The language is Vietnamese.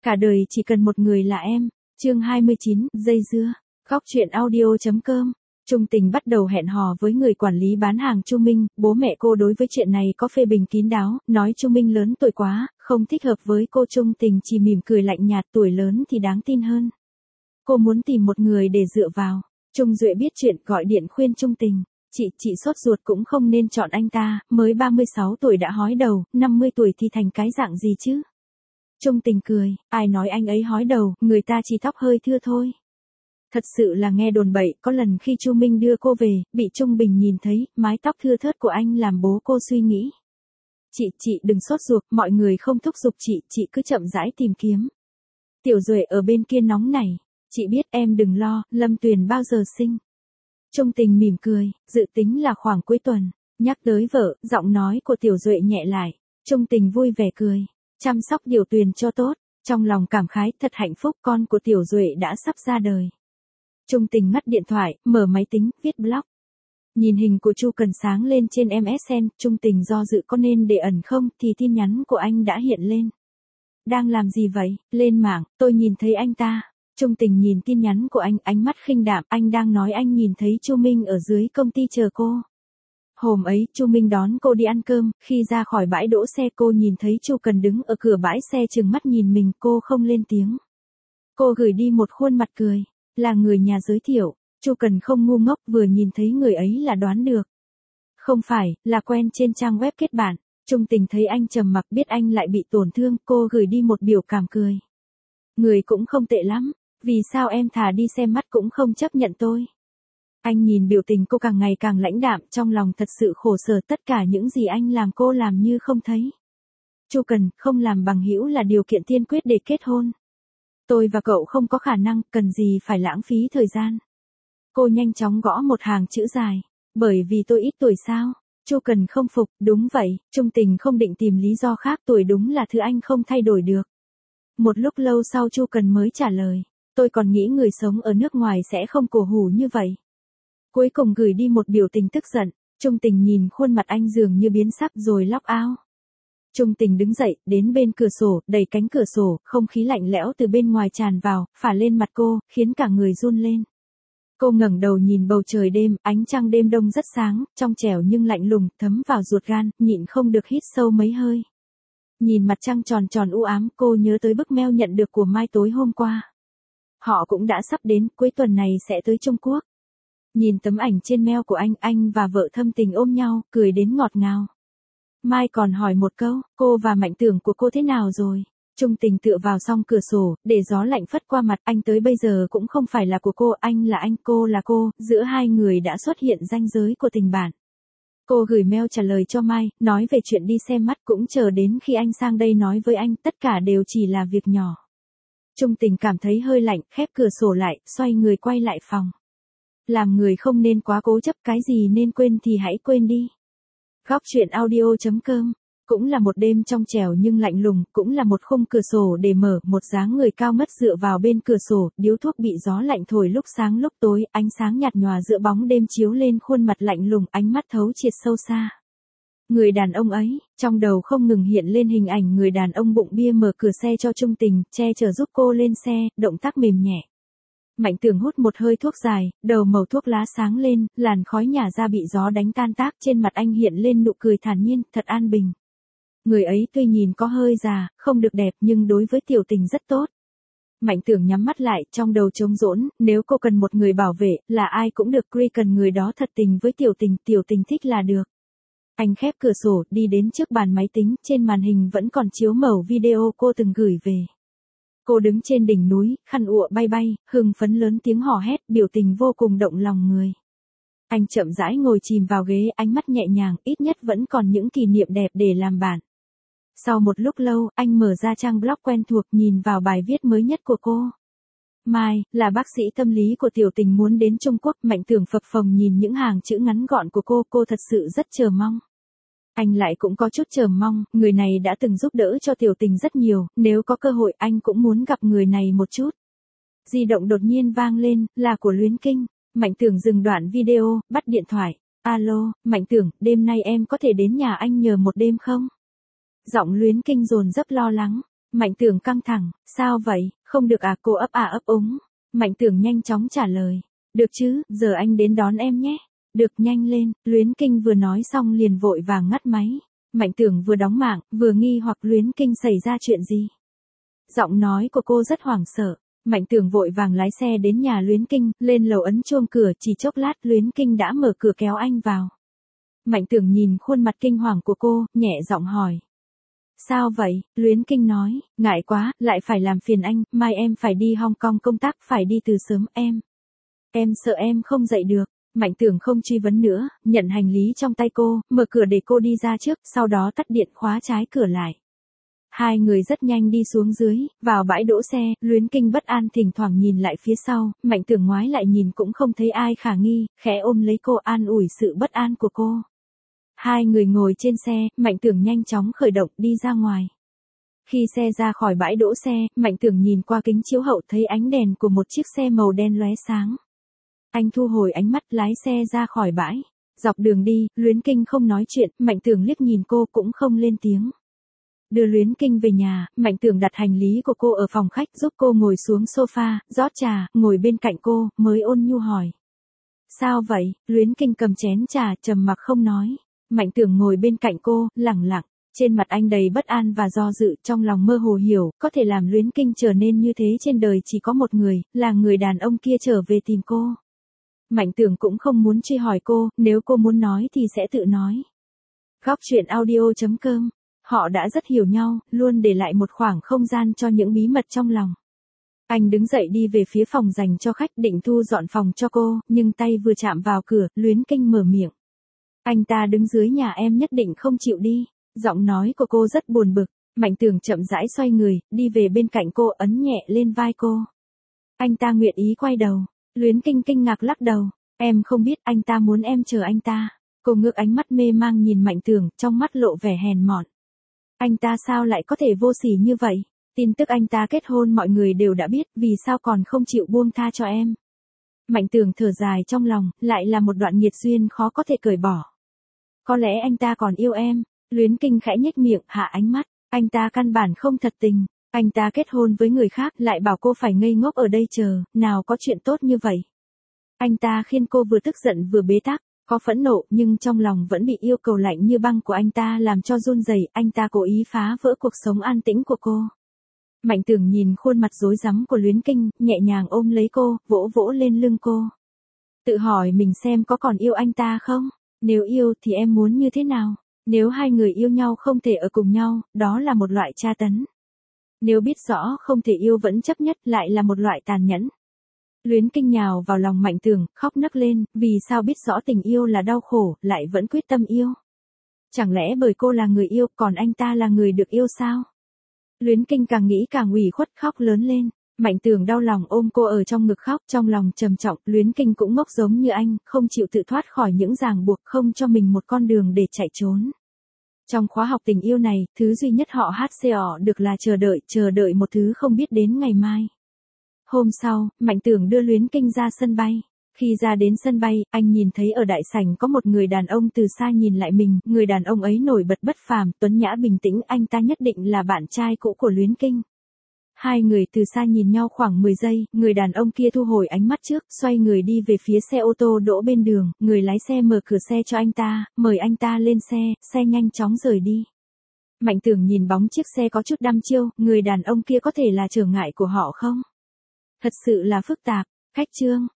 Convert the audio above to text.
Cả đời chỉ cần một người là em. Chương 29, dây dưa. Góc truyện audio.com. Trung Tình bắt đầu hẹn hò với người quản lý bán hàng Chu Minh, bố mẹ cô đối với chuyện này có phê bình kín đáo, nói Chu Minh lớn tuổi quá, không thích hợp với cô. Trung Tình chỉ mỉm cười lạnh nhạt, tuổi lớn thì đáng tin hơn. Cô muốn tìm một người để dựa vào. Trung Duệ biết chuyện gọi điện khuyên Trung Tình, chị sốt ruột cũng không nên chọn anh ta, mới 36 tuổi đã hói đầu, 50 tuổi thì thành cái dạng gì chứ? Trung Tình cười, ai nói anh ấy hói đầu, người ta chỉ tóc hơi thưa thôi. Thật sự là nghe đồn bậy, có lần khi Chu Minh đưa cô về, bị Trung Bình nhìn thấy, mái tóc thưa thớt của anh làm bố cô suy nghĩ. Chị đừng sốt ruột, mọi người không thúc giục chị cứ chậm rãi tìm kiếm. Tiểu Duệ ở bên kia nóng nảy, chị biết em đừng lo, Lâm Tuyền bao giờ sinh. Trung Tình mỉm cười, dự tính là khoảng cuối tuần, nhắc tới vợ, giọng nói của Tiểu Duệ nhẹ lại, Trung Tình vui vẻ cười, chăm sóc Tiểu Tuyền cho tốt, trong lòng cảm khái thật hạnh phúc con của Tiểu Duệ đã sắp ra đời. Trung Tình ngắt điện thoại, mở máy tính, viết blog. Nhìn hình của Chu Cần sáng lên trên MSN, Trung Tình do dự có nên để ẩn không thì tin nhắn của anh đã hiện lên. Đang làm gì vậy? Lên mạng, tôi nhìn thấy anh ta. Trung Tình nhìn tin nhắn của anh, ánh mắt khinh đạm, anh đang nói anh nhìn thấy Chu Minh ở dưới công ty chờ cô. Hôm ấy, Chu Minh đón cô đi ăn cơm, khi ra khỏi bãi đỗ xe cô nhìn thấy Chu Cần đứng ở cửa bãi xe trừng mắt nhìn mình, cô không lên tiếng. Cô gửi đi một khuôn mặt cười, là người nhà giới thiệu, Chu Cần không ngu ngốc, vừa nhìn thấy người ấy là đoán được. Không phải, là quen trên trang web kết bạn. Trung Tình thấy anh trầm mặc, biết anh lại bị tổn thương, cô gửi đi một biểu cảm cười. Người cũng không tệ lắm, vì sao em thà đi xem mắt cũng không chấp nhận tôi. Anh nhìn biểu tình cô càng ngày càng lãnh đạm, trong lòng thật sự khổ sở, tất cả những gì anh làm cô làm như không thấy. Chu Cần, không làm bằng hữu là điều kiện tiên quyết để kết hôn. Tôi và cậu không có khả năng, cần gì phải lãng phí thời gian. Cô nhanh chóng gõ một hàng chữ dài, bởi vì tôi ít tuổi sao? Chu Cần không phục, đúng vậy, Trung Tình không định tìm lý do khác, tuổi đúng là thứ anh không thay đổi được. Một lúc lâu sau Chu Cần mới trả lời, tôi còn nghĩ người sống ở nước ngoài sẽ không cổ hủ như vậy. Cuối cùng gửi đi một biểu tình tức giận, Trung Tình nhìn khuôn mặt anh dường như biến sắc rồi log out. Trung Tình đứng dậy, đến bên cửa sổ, đẩy cánh cửa sổ, không khí lạnh lẽo từ bên ngoài tràn vào, phả lên mặt cô, khiến cả người run lên. Cô ngẩng đầu nhìn bầu trời đêm, ánh trăng đêm đông rất sáng, trong trẻo nhưng lạnh lùng, thấm vào ruột gan, nhịn không được hít sâu mấy hơi. Nhìn mặt trăng tròn tròn u ám, cô nhớ tới bức mail nhận được của Mai tối hôm qua. Họ cũng đã sắp đến, cuối tuần này sẽ tới Trung Quốc. Nhìn tấm ảnh trên mail của anh và vợ thâm tình ôm nhau, cười đến ngọt ngào. Mai còn hỏi một câu, cô và Mạnh Tưởng của cô thế nào rồi? Trung Tình tựa vào song cửa sổ, để gió lạnh phất qua mặt, anh tới bây giờ cũng không phải là của cô, anh là anh, cô là cô, giữa hai người đã xuất hiện ranh giới của tình bạn. Cô gửi mail trả lời cho Mai, nói về chuyện đi xem mắt, cũng chờ đến khi anh sang đây nói với anh, tất cả đều chỉ là việc nhỏ. Trung Tình cảm thấy hơi lạnh, khép cửa sổ lại, xoay người quay lại phòng. Làm người không nên quá cố chấp, cái gì nên quên thì hãy quên đi. Góc truyện audio.com. Cũng là một đêm trong trẻo nhưng lạnh lùng, cũng là một khung cửa sổ để mở, một dáng người cao ngất dựa vào bên cửa sổ, điếu thuốc bị gió lạnh thổi lúc sáng lúc tối, ánh sáng nhạt nhòa giữa bóng đêm chiếu lên khuôn mặt lạnh lùng, ánh mắt thấu triệt sâu xa. Người đàn ông ấy, trong đầu không ngừng hiện lên hình ảnh người đàn ông bụng bia mở cửa xe cho Trung Tình, che chở giúp cô lên xe, động tác mềm nhẹ. Mạnh Tưởng hút một hơi thuốc dài, đầu màu thuốc lá sáng lên, làn khói nhả ra bị gió đánh tan tác, trên mặt anh hiện lên nụ cười thản nhiên, thật an bình. Người ấy tuy nhìn có hơi già, không được đẹp nhưng đối với Tiểu Tình rất tốt. Mạnh Tưởng nhắm mắt lại, trong đầu trống rỗng, nếu cô cần một người bảo vệ, là ai cũng được, Quy cần người đó thật tình với Tiểu Tình thích là được. Anh khép cửa sổ, đi đến trước bàn máy tính, trên màn hình vẫn còn chiếu mẩu video cô từng gửi về. Cô đứng trên đỉnh núi, khăn lụa bay bay, hưng phấn lớn tiếng hò hét, biểu tình vô cùng động lòng người. Anh chậm rãi ngồi chìm vào ghế, ánh mắt nhẹ nhàng, ít nhất vẫn còn những kỷ niệm đẹp để làm bạn. Sau một lúc lâu, anh mở ra trang blog quen thuộc, nhìn vào bài viết mới nhất của cô. Mai, là bác sĩ tâm lý của Tiểu Tình muốn đến Trung Quốc, Mạnh Tưởng phập phồng nhìn những hàng chữ ngắn gọn của cô thật sự rất chờ mong. Anh lại cũng có chút chờ mong, người này đã từng giúp đỡ cho Tiểu Tình rất nhiều, nếu có cơ hội anh cũng muốn gặp người này một chút. Di động đột nhiên vang lên, là của Luyến Kinh. Mạnh Tưởng dừng đoạn video, bắt điện thoại. Alo, Mạnh Tưởng, đêm nay em có thể đến nhà anh nhờ một đêm không? Giọng Luyến Kinh dồn dập lo lắng. Mạnh Tưởng căng thẳng, sao vậy, không được à, cô ấp úng. Mạnh Tưởng nhanh chóng trả lời, được chứ, giờ anh đến đón em nhé. Được, nhanh lên. Luyến Kinh vừa nói xong liền vội vàng ngắt máy. Mạnh Tưởng vừa đóng mạng, vừa nghi hoặc Luyến Kinh xảy ra chuyện gì. Giọng nói của cô rất hoảng sợ. Mạnh Tưởng vội vàng lái xe đến nhà Luyến Kinh, lên lầu ấn chuông cửa, chỉ chốc lát Luyến Kinh đã mở cửa kéo anh vào. Mạnh Tưởng nhìn khuôn mặt kinh hoàng của cô, nhẹ giọng hỏi. Sao vậy? Luyến Kinh nói, ngại quá, lại phải làm phiền anh, mai em phải đi Hong Kong công tác, phải đi từ sớm, Em sợ em không dậy được. Mạnh Tưởng không truy vấn nữa, nhận hành lý trong tay cô, mở cửa để cô đi ra trước, sau đó tắt điện khóa trái cửa lại. Hai người rất nhanh đi xuống dưới, vào bãi đỗ xe, Luyến Kinh bất an thỉnh thoảng nhìn lại phía sau, Mạnh Tưởng ngoái lại nhìn cũng không thấy ai khả nghi, khẽ ôm lấy cô an ủi sự bất an của cô. Hai người ngồi trên xe, Mạnh Tưởng nhanh chóng khởi động đi ra ngoài. Khi xe ra khỏi bãi đỗ xe, Mạnh Tưởng nhìn qua kính chiếu hậu thấy ánh đèn của một chiếc xe màu đen lóe sáng. Anh thu hồi ánh mắt lái xe ra khỏi bãi. Dọc đường đi, Luyến Kinh không nói chuyện, Mạnh Tưởng liếc nhìn cô cũng không lên tiếng. Đưa Luyến Kinh về nhà, Mạnh Tưởng đặt hành lý của cô ở phòng khách giúp cô ngồi xuống sofa, rót trà, ngồi bên cạnh cô, mới ôn nhu hỏi. Sao vậy? Luyến Kinh cầm chén trà, trầm mặc không nói. Mạnh Tưởng ngồi bên cạnh cô, lẳng lặng. Trên mặt anh đầy bất an và do dự, trong lòng mơ hồ hiểu, có thể làm Luyến Kinh trở nên như thế trên đời chỉ có một người, là người đàn ông kia trở về tìm cô. Mạnh Tưởng cũng không muốn truy hỏi cô, nếu cô muốn nói thì sẽ tự nói. Góc truyện audio.com. Họ đã rất hiểu nhau, luôn để lại một khoảng không gian cho những bí mật trong lòng. Anh đứng dậy đi về phía phòng dành cho khách định thu dọn phòng cho cô, nhưng tay vừa chạm vào cửa, Luyến Kinh mở miệng. Anh ta đứng dưới nhà em nhất định không chịu đi. Giọng nói của cô rất buồn bực. Mạnh Tưởng chậm rãi xoay người, đi về bên cạnh cô, ấn nhẹ lên vai cô. Anh ta nguyện ý quay đầu. Luyến Kinh kinh ngạc lắc đầu. Em không biết, anh ta muốn em chờ anh ta. Cô ngước ánh mắt mê mang nhìn Mạnh Tưởng, trong mắt lộ vẻ hèn mọn. Anh ta sao lại có thể vô sỉ như vậy? Tin tức anh ta kết hôn mọi người đều đã biết, vì sao còn không chịu buông tha cho em? Mạnh Tưởng thở dài trong lòng, lại là một đoạn nghiệt duyên khó có thể cởi bỏ. Có lẽ anh ta còn yêu em. Luyến Kinh khẽ nhếch miệng, hạ ánh mắt. Anh ta căn bản không thật tình. Anh ta kết hôn với người khác, lại bảo cô phải ngây ngốc ở đây chờ, nào có chuyện tốt như vậy. Anh ta khiến cô vừa tức giận vừa bế tắc, có phẫn nộ nhưng trong lòng vẫn bị yêu cầu lạnh như băng của anh ta làm cho run rẩy. Anh ta cố ý phá vỡ cuộc sống an tĩnh của cô. Mạnh Tưởng nhìn khuôn mặt rối rắm của Luyến Kinh, nhẹ nhàng ôm lấy cô, vỗ vỗ lên lưng cô. Tự hỏi mình xem có còn yêu anh ta không? Nếu yêu thì em muốn như thế nào? Nếu hai người yêu nhau không thể ở cùng nhau, đó là một loại tra tấn. Nếu biết rõ không thể yêu vẫn chấp nhất lại là một loại tàn nhẫn. Luyến Kinh nhào vào lòng Mạnh Tưởng, khóc nấc lên, vì sao biết rõ tình yêu là đau khổ, lại vẫn quyết tâm yêu. Chẳng lẽ bởi cô là người yêu, còn anh ta là người được yêu sao? Luyến Kinh càng nghĩ càng ủy khuất, khóc lớn lên. Mạnh Tưởng đau lòng ôm cô ở trong ngực khóc, trong lòng trầm trọng. Luyến Kinh cũng ngốc giống như anh, không chịu tự thoát khỏi những ràng buộc, không cho mình một con đường để chạy trốn. Trong khóa học tình yêu này, thứ duy nhất họ HCO được là chờ đợi một thứ không biết đến ngày mai. Hôm sau, Mạnh Tưởng đưa Luyến Kinh ra sân bay. Khi ra đến sân bay, anh nhìn thấy ở đại sảnh có một người đàn ông từ xa nhìn lại mình, người đàn ông ấy nổi bật bất phàm, tuấn nhã bình tĩnh, anh ta nhất định là bạn trai cũ của Luyến Kinh. Hai người từ xa nhìn nhau khoảng 10 giây, người đàn ông kia thu hồi ánh mắt trước, xoay người đi về phía xe ô tô đỗ bên đường, người lái xe mở cửa xe cho anh ta, mời anh ta lên xe, xe nhanh chóng rời đi. Mạnh Tưởng nhìn bóng chiếc xe có chút đăm chiêu, người đàn ông kia có thể là trở ngại của họ không? Thật sự là phức tạp. Khách chương.